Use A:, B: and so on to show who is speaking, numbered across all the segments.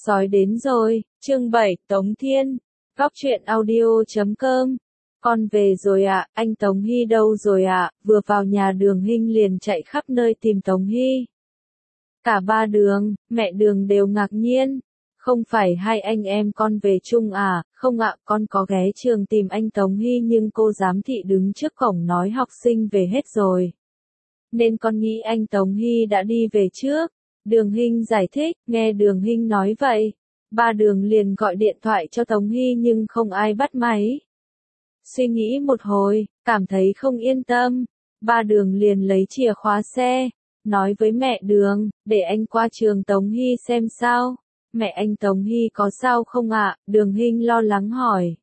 A: Sói đến rồi, chương 7, Tống Thiên, góc truyện audio.com. Con về rồi ạ, anh Tống Hy đâu rồi ạ? Vừa vào nhà Đường Hinh liền chạy khắp nơi tìm Tống Hy. Cả ba Đường, mẹ Đường đều ngạc nhiên. Không phải hai anh em con về chung à? Không ạ, con có ghé trường tìm anh Tống Hy nhưng cô giám thị đứng trước cổng nói học sinh về hết rồi. Nên con nghĩ anh Tống Hy đã đi về trước. Đường Hinh giải thích, nghe Đường Hinh nói vậy. Ba Đường liền gọi điện thoại cho Tống Hy nhưng không ai bắt máy. Suy nghĩ một hồi, cảm thấy không yên tâm. Ba Đường liền lấy chìa khóa xe, nói với mẹ Đường, để anh qua trường Tống Hy xem sao. Mẹ anh Tống Hy có sao không ạ? Đường Hinh lo lắng hỏi.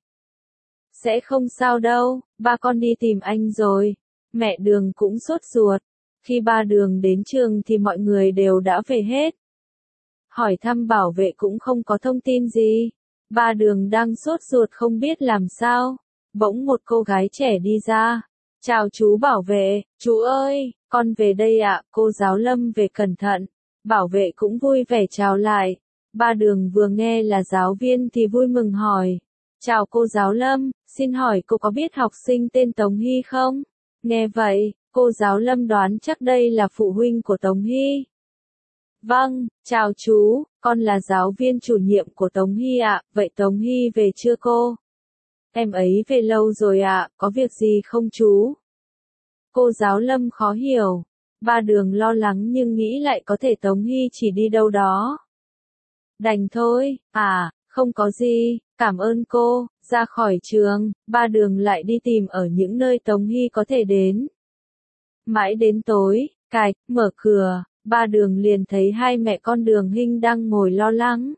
A: Sẽ không sao đâu, ba con đi tìm anh rồi. Mẹ Đường cũng sốt ruột. Khi ba Đường đến trường thì mọi người đều đã về hết. Hỏi thăm bảo vệ cũng không có thông tin gì. Ba Đường đang sốt ruột không biết làm sao. Bỗng một cô gái trẻ đi ra. Chào chú bảo vệ, chú ơi, con về đây ạ, cô giáo Lâm về cẩn thận. Bảo vệ cũng vui vẻ chào lại. Ba Đường vừa nghe là giáo viên thì vui mừng hỏi. Chào cô giáo Lâm, xin hỏi cô có biết học sinh tên Tống Hy không? Nghe vậy, cô giáo Lâm đoán chắc đây là phụ huynh của Tống Hy. Vâng, chào chú, con là giáo viên chủ nhiệm của Tống Hy ạ, vậy Tống Hy về chưa cô? Em ấy về lâu rồi ạ, có việc gì không chú? Cô giáo Lâm khó hiểu. Ba Đường lo lắng nhưng nghĩ lại có thể Tống Hy chỉ đi đâu đó. Đành thôi, không có gì, cảm ơn cô. Ra khỏi trường, Ba Đường lại đi tìm ở những nơi Tống Hy có thể đến. Mãi đến tối, cạch, mở cửa, Ba Đường liền thấy hai mẹ con Đường Hinh đang ngồi lo lắng.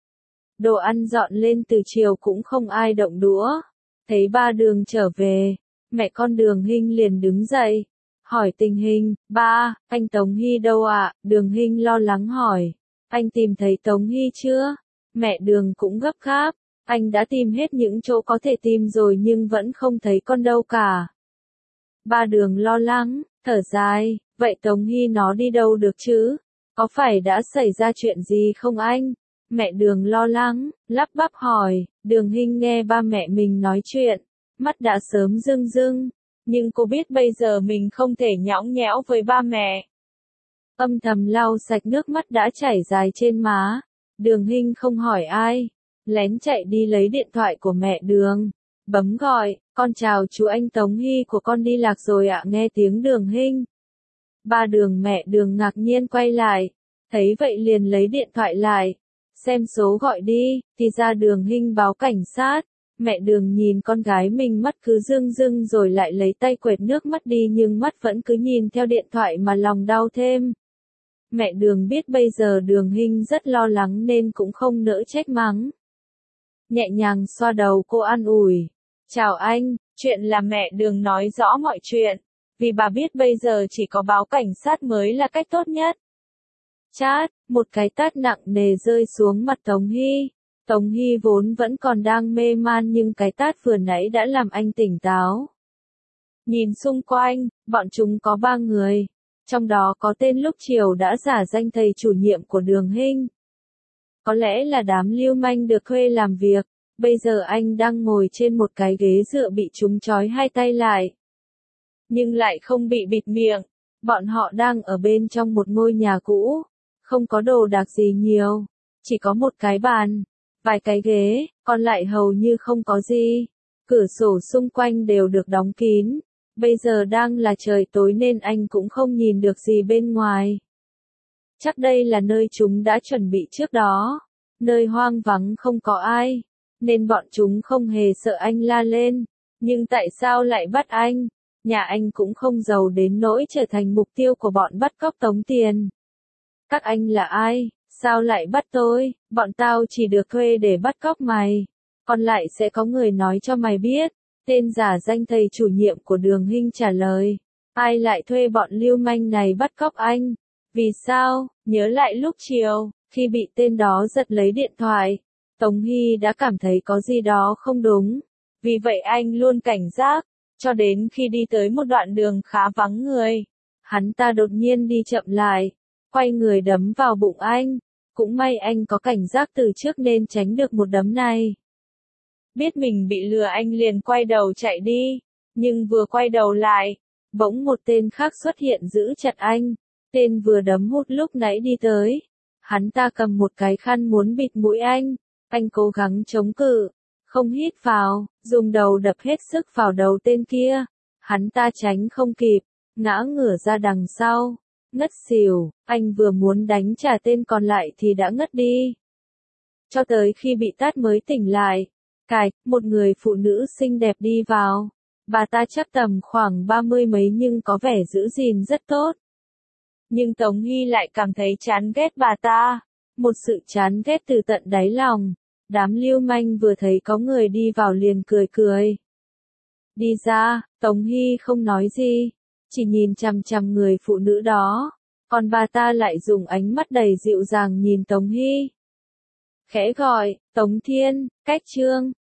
A: Đồ ăn dọn lên từ chiều cũng không ai động đũa. Thấy Ba Đường trở về, mẹ con Đường Hinh liền đứng dậy, hỏi tình hình. Ba, anh Tống Hy đâu ạ? Đường Hinh lo lắng hỏi. Anh tìm thấy Tống Hy chưa? Mẹ Đường cũng gấp gáp. Anh đã tìm hết những chỗ có thể tìm rồi nhưng vẫn không thấy con đâu cả. Ba Đường lo lắng, thở dài, vậy Tống Hy nó đi đâu được chứ? Có phải đã xảy ra chuyện gì không anh? Mẹ Đường lo lắng, lắp bắp hỏi. Đường Hinh nghe ba mẹ mình nói chuyện, mắt đã sớm rưng rưng, nhưng cô biết bây giờ mình không thể nhõng nhẽo với ba mẹ. Âm thầm lau sạch nước mắt đã chảy dài trên má. Đường Hinh không hỏi ai, lén chạy đi lấy điện thoại của mẹ Đường, bấm gọi. Con chào chú, anh Tống Hy của con đi lạc rồi ạ. Nghe tiếng Đường Hinh, ba Đường mẹ Đường ngạc nhiên quay lại, thấy vậy liền lấy điện thoại lại, xem số gọi đi, thì ra Đường Hinh báo cảnh sát. Mẹ Đường nhìn con gái mình mắt cứ rưng rưng rồi lại lấy tay quệt nước mắt đi nhưng mắt vẫn cứ nhìn theo điện thoại mà lòng đau thêm. Mẹ Đường biết bây giờ Đường Hinh rất lo lắng nên cũng không nỡ trách mắng. Nhẹ nhàng xoa đầu cô an ủi. Chào anh, chuyện là mẹ Đường nói rõ mọi chuyện, vì bà biết bây giờ chỉ có báo cảnh sát mới là cách tốt nhất. Chát, một cái tát nặng nề rơi xuống mặt Tống Hy. Tống Hy vốn vẫn còn đang mê man nhưng cái tát vừa nãy đã làm anh tỉnh táo. Nhìn xung quanh, bọn chúng có 3 người. Trong đó có tên lúc chiều đã giả danh thầy chủ nhiệm của Đường Hinh. Có lẽ là đám lưu manh được thuê làm việc. Bây giờ anh đang ngồi trên một cái ghế dựa bị chúng trói hai tay lại. Nhưng lại không bị bịt miệng. Bọn họ đang ở bên trong một ngôi nhà cũ. Không có đồ đạc gì nhiều. Chỉ có một cái bàn, vài cái ghế, còn lại hầu như không có gì. Cửa sổ xung quanh đều được đóng kín. Bây giờ đang là trời tối nên anh cũng không nhìn được gì bên ngoài. Chắc đây là nơi chúng đã chuẩn bị trước đó. Nơi hoang vắng không có ai, nên bọn chúng không hề sợ anh la lên. Nhưng tại sao lại bắt anh? Nhà anh cũng không giàu đến nỗi trở thành mục tiêu của bọn bắt cóc tống tiền. Các anh là ai? Sao lại bắt tôi? Bọn tao chỉ được thuê để bắt cóc mày. Còn lại sẽ có người nói cho mày biết. Tên giả danh thầy chủ nhiệm của Đường Hinh trả lời. Ai lại thuê bọn lưu manh này bắt cóc anh? Vì sao? Nhớ lại lúc chiều, khi bị tên đó giật lấy điện thoại, Tống Hy đã cảm thấy có gì đó không đúng. Vì vậy anh luôn cảnh giác, cho đến khi đi tới một đoạn đường khá vắng người. Hắn ta đột nhiên đi chậm lại, quay người đấm vào bụng anh. Cũng may anh có cảnh giác từ trước nên tránh được một đấm này. Biết mình bị lừa anh liền quay đầu chạy đi, nhưng vừa quay đầu lại, bỗng một tên khác xuất hiện giữ chặt anh, tên vừa đấm hút lúc nãy đi tới. Hắn ta cầm một cái khăn muốn bịt mũi anh cố gắng chống cự, không hít vào, dùng đầu đập hết sức vào đầu tên kia. Hắn ta tránh không kịp, ngã ngửa ra đằng sau, ngất xỉu, anh vừa muốn đánh trả tên còn lại thì đã ngất đi. Cho tới khi bị tát mới tỉnh lại, một người phụ nữ xinh đẹp đi vào. Bà ta chắc tầm khoảng 30 mấy nhưng có vẻ giữ gìn rất tốt. Nhưng Tống Hy lại cảm thấy chán ghét bà ta, một sự chán ghét từ tận đáy lòng. Đám lưu manh vừa thấy có người đi vào liền cười cười. Đi ra, Tống Hy không nói gì, chỉ nhìn chằm chằm người phụ nữ đó, còn bà ta lại dùng ánh mắt đầy dịu dàng nhìn Tống Hy. Khẽ gọi, Tống Thiên, Cách Trương.